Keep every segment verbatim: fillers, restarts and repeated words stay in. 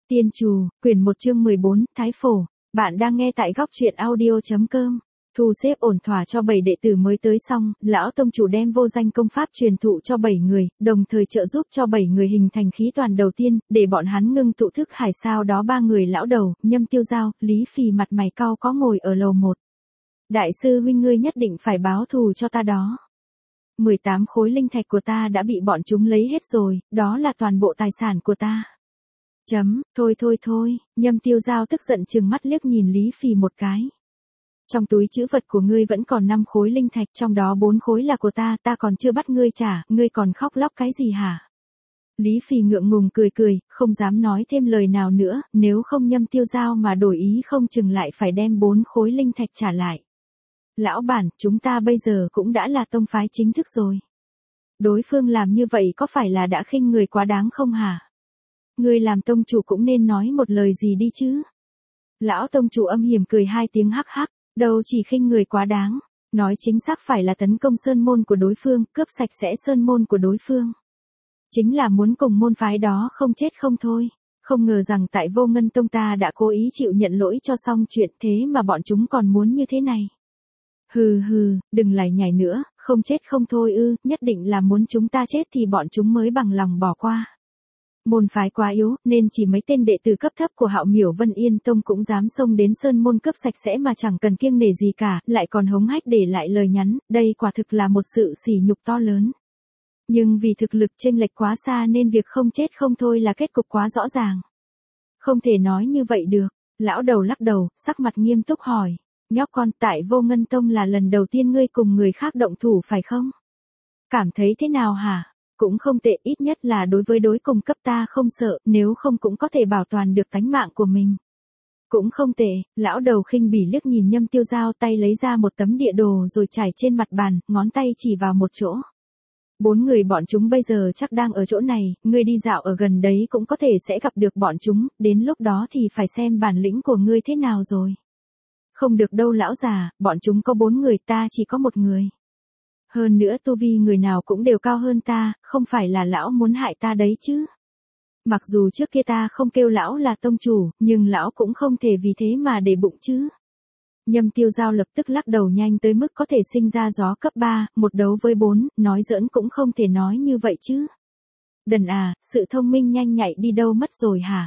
Tiên Trù, quyển một chương mười bốn, Thái Phổ. Bạn đang nghe tại góc truyện audio.com. Thu xếp ổn thỏa cho bảy đệ tử mới tới xong, lão tông chủ đem vô danh công pháp truyền thụ cho bảy người, đồng thời trợ giúp cho bảy người hình thành khí toàn đầu tiên, để bọn hắn ngưng tụ thức hải. Sau đó ba người lão đầu, Nhâm Tiêu Giao, Lý Phì mặt mày cau có ngồi ở lầu một. Đại sư huynh, ngươi nhất định phải báo thù cho ta đó. mười tám khối linh thạch của ta đã bị bọn chúng lấy hết rồi, đó là toàn bộ tài sản của ta. Chấm, thôi thôi thôi, Nhâm Tiêu Giao tức giận trừng mắt liếc nhìn Lý Phì một cái. Trong túi trữ vật của ngươi vẫn còn năm khối linh thạch, trong đó bốn khối là của ta, ta còn chưa bắt ngươi trả, ngươi còn khóc lóc cái gì hả? Lý Phì ngượng ngùng cười cười, không dám nói thêm lời nào nữa, nếu không Nhâm Tiêu Giao mà đổi ý không chừng lại phải đem bốn khối linh thạch trả lại. Lão bản, chúng ta bây giờ cũng đã là tông phái chính thức rồi. Đối phương làm như vậy có phải là đã khinh người quá đáng không hả? Ngươi làm tông chủ cũng nên nói một lời gì đi chứ. Lão tông chủ âm hiểm cười hai tiếng hắc hắc, đâu chỉ khinh người quá đáng, nói chính xác phải là tấn công sơn môn của đối phương, cướp sạch sẽ sơn môn của đối phương. Chính là muốn cùng môn phái đó không chết không thôi. Không ngờ rằng tại Vô Ngân Tông ta đã cố ý chịu nhận lỗi cho xong chuyện, thế mà bọn chúng còn muốn như thế này. Hừ hừ, đừng lải nhải nữa, không chết không thôi ư, nhất định là muốn chúng ta chết thì bọn chúng mới bằng lòng bỏ qua. Môn phái quá yếu, nên chỉ mấy tên đệ tử cấp thấp của Hạo Miểu Vân Yên Tông cũng dám xông đến sơn môn cướp sạch sẽ mà chẳng cần kiêng nể gì cả, lại còn hống hách để lại lời nhắn, đây quả thực là một sự sỉ nhục to lớn. Nhưng vì thực lực chênh lệch quá xa nên việc không chết không thôi là kết cục quá rõ ràng. Không thể nói như vậy được, lão đầu lắc đầu, sắc mặt nghiêm túc hỏi, nhóc con, tại Vô Ngân Tông là lần đầu tiên ngươi cùng người khác động thủ phải không? Cảm thấy thế nào hả? Cũng không tệ, ít nhất là đối với đối cùng cấp ta không sợ, nếu không cũng có thể bảo toàn được tánh mạng của mình. Cũng không tệ, lão đầu khinh bỉ liếc nhìn Nhâm Tiêu Giao, tay lấy ra một tấm địa đồ rồi trải trên mặt bàn, ngón tay chỉ vào một chỗ. Bốn người bọn chúng bây giờ chắc đang ở chỗ này, ngươi đi dạo ở gần đấy cũng có thể sẽ gặp được bọn chúng, đến lúc đó thì phải xem bản lĩnh của ngươi thế nào rồi. Không được đâu lão già, bọn chúng có bốn người, ta chỉ có một người. Hơn nữa tu vi người nào cũng đều cao hơn ta, không phải là lão muốn hại ta đấy chứ. Mặc dù trước kia ta không kêu lão là tông chủ, nhưng lão cũng không thể vì thế mà để bụng chứ. Nhâm Tiêu Giao lập tức lắc đầu, nhanh tới mức có thể sinh ra gió cấp ba, một đấu với bốn, nói giỡn cũng không thể nói như vậy chứ. Đần à, sự thông minh nhanh nhạy đi đâu mất rồi hả?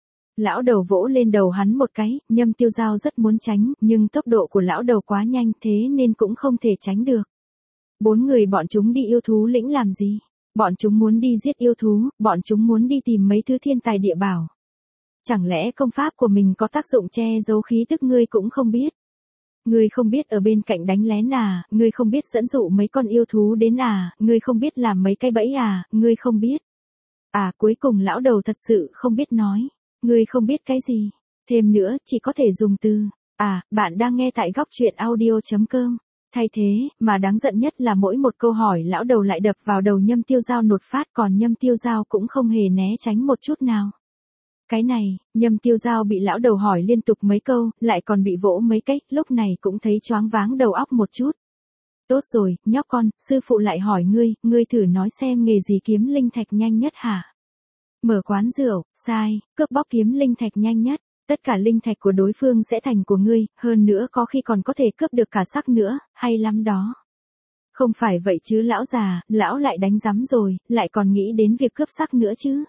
Lão đầu vỗ lên đầu hắn một cái, Nhâm Tiêu Giao rất muốn tránh, nhưng tốc độ của lão đầu quá nhanh thế nên cũng không thể tránh được. Bốn người bọn chúng đi yêu thú lĩnh làm gì? Bọn chúng muốn đi giết yêu thú, bọn chúng muốn đi tìm mấy thứ thiên tài địa bảo. Chẳng lẽ công pháp của mình có tác dụng che giấu khí tức ngươi cũng không biết? Ngươi không biết ở bên cạnh đánh lén à, ngươi không biết dẫn dụ mấy con yêu thú đến à, ngươi không biết làm mấy cái bẫy à, ngươi không biết. À, cuối cùng lão đầu thật sự không biết nói. Ngươi không biết cái gì? Thêm nữa, chỉ có thể dùng từ. À, bạn đang nghe tại góc truyện audio.com. Thay thế, mà đáng giận nhất là mỗi một câu hỏi lão đầu lại đập vào đầu Nhâm Tiêu Giao nột phát, còn Nhâm Tiêu Giao cũng không hề né tránh một chút nào. Cái này, Nhâm Tiêu Giao bị lão đầu hỏi liên tục mấy câu, lại còn bị vỗ mấy cái, lúc này cũng thấy choáng váng đầu óc một chút. Tốt rồi, nhóc con, sư phụ lại hỏi ngươi, ngươi thử nói xem nghề gì kiếm linh thạch nhanh nhất hả? Mở quán rượu, sai, cướp bóc kiếm linh thạch nhanh nhất. Tất cả linh thạch của đối phương sẽ thành của ngươi, hơn nữa có khi còn có thể cướp được cả sắc nữa, hay lắm đó. Không phải vậy chứ lão già, lão lại đánh rắm rồi, lại còn nghĩ đến việc cướp sắc nữa chứ.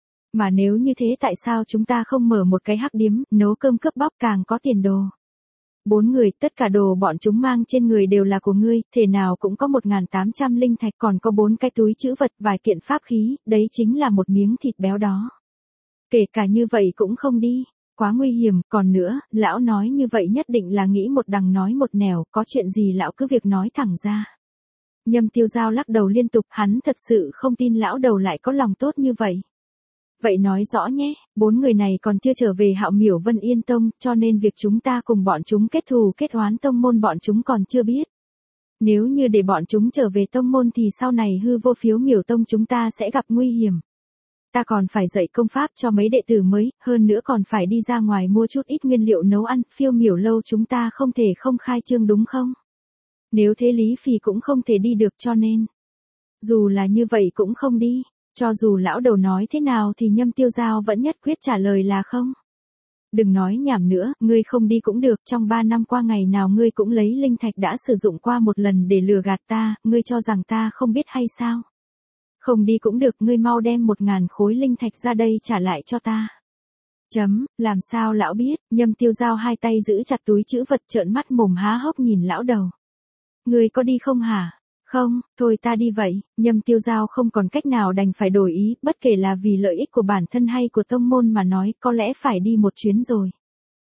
Mà nếu như thế tại sao chúng ta không mở một cái hắc điếm, nấu cơm cướp bóc càng có tiền đồ. Bốn người, tất cả đồ bọn chúng mang trên người đều là của ngươi, thể nào cũng có một nghìn tám trăm linh thạch, còn có bốn cái túi trữ vật, vài kiện pháp khí, đấy chính là một miếng thịt béo đó. Kể cả như vậy cũng không đi. Quá nguy hiểm, còn nữa, lão nói như vậy nhất định là nghĩ một đằng nói một nẻo, có chuyện gì lão cứ việc nói thẳng ra. Nhâm Tiêu Giao lắc đầu liên tục, hắn thật sự không tin lão đầu lại có lòng tốt như vậy. Vậy nói rõ nhé, bốn người này còn chưa trở về Hạo Miểu Vân Yên Tông, cho nên việc chúng ta cùng bọn chúng kết thù kết oán tông môn bọn chúng còn chưa biết. Nếu như để bọn chúng trở về tông môn thì sau này hư vô phiếu miểu tông chúng ta sẽ gặp nguy hiểm. Ta còn phải dạy công pháp cho mấy đệ tử mới, hơn nữa còn phải đi ra ngoài mua chút ít nguyên liệu nấu ăn, phiêu miểu lâu chúng ta không thể không khai trương đúng không? Nếu thế Lý Phì cũng không thể đi được cho nên. Dù là như vậy cũng không đi. Cho dù lão đầu nói thế nào thì Nhâm Tiêu Giao vẫn nhất quyết trả lời là không. Đừng nói nhảm nữa, ngươi không đi cũng được, trong ba năm qua ngày nào ngươi cũng lấy linh thạch đã sử dụng qua một lần để lừa gạt ta, ngươi cho rằng ta không biết hay sao? Không đi cũng được, ngươi mau đem một ngàn khối linh thạch ra đây trả lại cho ta. Chấm, làm sao lão biết? Nhâm Tiêu Giao hai tay giữ chặt túi trữ vật, trợn mắt mồm há hốc nhìn lão đầu. Ngươi có đi không hả? Không, thôi ta đi vậy. Nhâm Tiêu Giao không còn cách nào đành phải đổi ý, bất kể là vì lợi ích của bản thân hay của tông môn mà nói, có lẽ phải đi một chuyến rồi.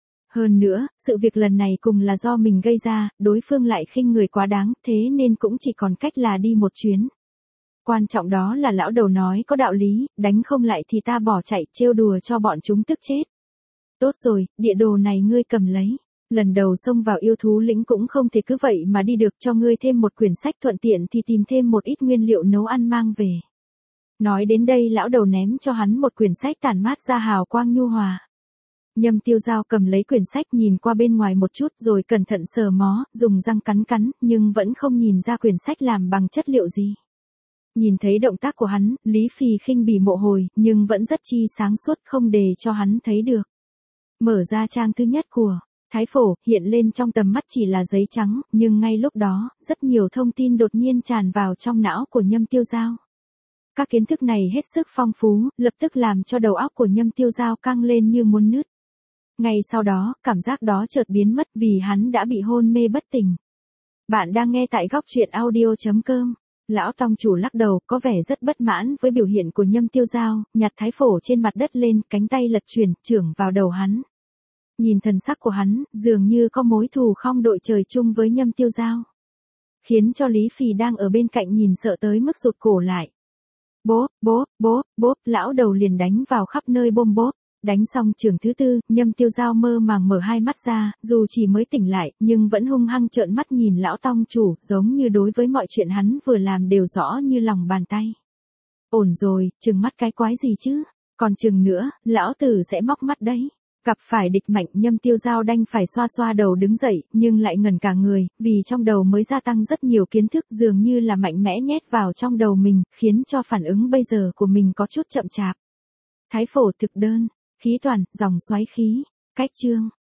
Hơn nữa, sự việc lần này cùng là do mình gây ra, đối phương lại khinh người quá đáng, thế nên cũng chỉ còn cách là đi một chuyến. Quan trọng đó là lão đầu nói có đạo lý, đánh không lại thì ta bỏ chạy, trêu đùa cho bọn chúng tức chết. Tốt rồi, địa đồ này ngươi cầm lấy. Lần đầu xông vào yêu thú lĩnh cũng không thể cứ vậy mà đi được, cho ngươi thêm một quyển sách, thuận tiện thì tìm thêm một ít nguyên liệu nấu ăn mang về. Nói đến đây lão đầu ném cho hắn một quyển sách tản mát ra hào quang nhu hòa. Nhâm Tiêu Giao cầm lấy quyển sách nhìn qua bên ngoài một chút rồi cẩn thận sờ mó, dùng răng cắn cắn, nhưng vẫn không nhìn ra quyển sách làm bằng chất liệu gì. Nhìn thấy động tác của hắn, Lý Phì khinh bỉ mộ hồi, nhưng vẫn rất chi sáng suốt, không để cho hắn thấy được. Mở ra trang thứ nhất của Thái Phổ, hiện lên trong tầm mắt chỉ là giấy trắng, nhưng ngay lúc đó, rất nhiều thông tin đột nhiên tràn vào trong não của Nhâm Tiêu Giao. Các kiến thức này hết sức phong phú, lập tức làm cho đầu óc của Nhâm Tiêu Giao căng lên như muốn nứt. Ngay sau đó, cảm giác đó chợt biến mất vì hắn đã bị hôn mê bất tỉnh. Bạn đang nghe tại góc truyện audio chấm com. Lão tông chủ lắc đầu, có vẻ rất bất mãn với biểu hiện của Nhâm Tiêu Giao, nhặt Thái Phổ trên mặt đất lên, cánh tay lật chuyển, chưởng vào đầu hắn. Nhìn thần sắc của hắn, dường như có mối thù không đội trời chung với Nhâm Tiêu Giao. Khiến cho Lý Phì đang ở bên cạnh nhìn sợ tới mức rụt cổ lại. Bố, bố, bố, bố, lão đầu liền đánh vào khắp nơi bôm bốp. Đánh xong trường thứ tư, Nhâm Tiêu Giao mơ màng mở hai mắt ra, dù chỉ mới tỉnh lại, nhưng vẫn hung hăng trợn mắt nhìn lão tông chủ, giống như đối với mọi chuyện hắn vừa làm đều rõ như lòng bàn tay. Ổn rồi, trừng mắt cái quái gì chứ, còn chừng nữa, lão tử sẽ móc mắt đấy. Gặp phải địch mạnh, Nhâm Tiêu Giao đành phải xoa xoa đầu đứng dậy, nhưng lại ngẩn cả người, vì trong đầu mới gia tăng rất nhiều kiến thức, dường như là mạnh mẽ nhét vào trong đầu mình, khiến cho phản ứng bây giờ của mình có chút chậm chạp. Thái Phổ thực đơn, khí toàn, dòng xoáy khí, cách chương.